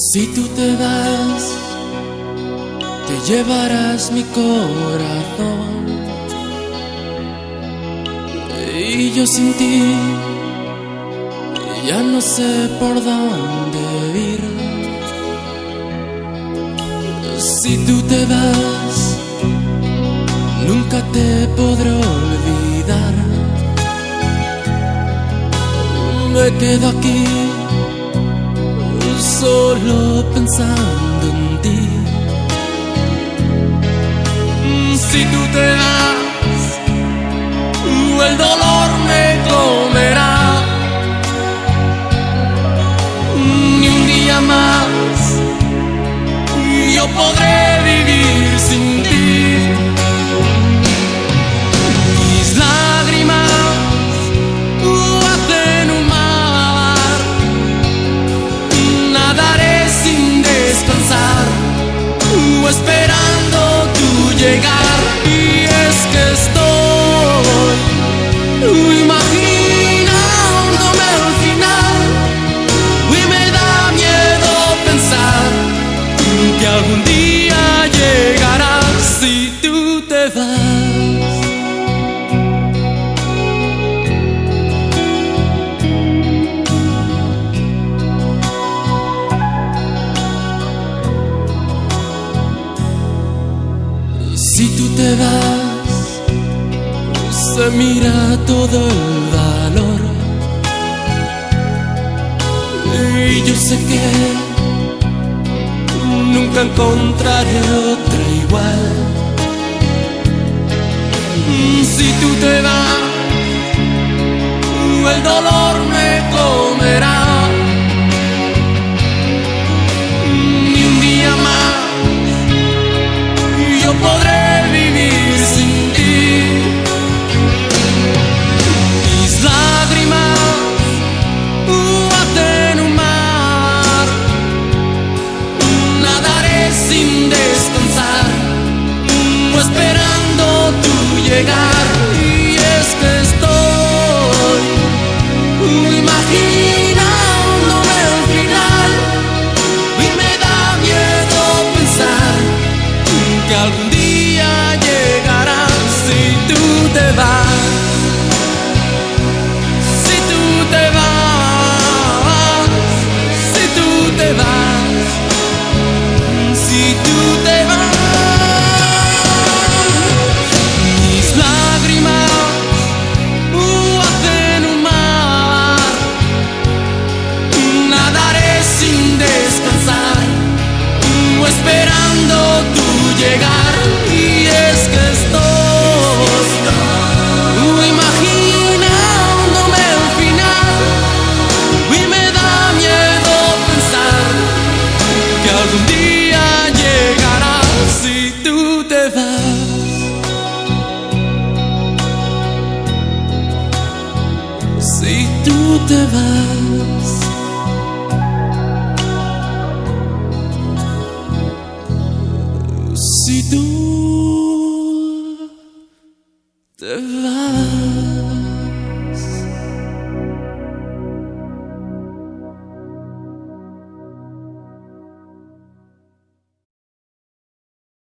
Si tú te vas, te llevarás mi corazón. Y yo sin ti ya no sé por dónde ir. Si tú te vas, nunca te podré olvidar. Me quedo aquí solo pensando en ti. Si tú te vas, el dolor me comerá. Ni un día más yo podré vivir sin ti. Mis lágrimas hacen un mar. Nadaré sin descansar, esperando tu llegar. Y es que estoy imaginándome al final, y me da miedo pensar que algún día llegarás. Si tú te vas, si tú te vas, se mira todo el valor. Y yo sé que nunca encontraré otra igual. Si tú te vas, el dolor me comerá. Ni un día más yo podré vivir sin ti. Mis lágrimas hacen un mar. Nadaré sin descansar, esperando tu llegar. Y es que estoy imaginándome al final, y me da miedo pensar que algún día llegarás. Si tú te vas, si tú te vas, si tú te vas, si tú te vas. Mis lágrimas hacen un mar. Nadaré sin descansar, esperando tu llegar. Y es que estoy imaginándome al final, y me da miedo pensar que algún día llegarás. Si tú te vas, si tú te vas, si tú te vas.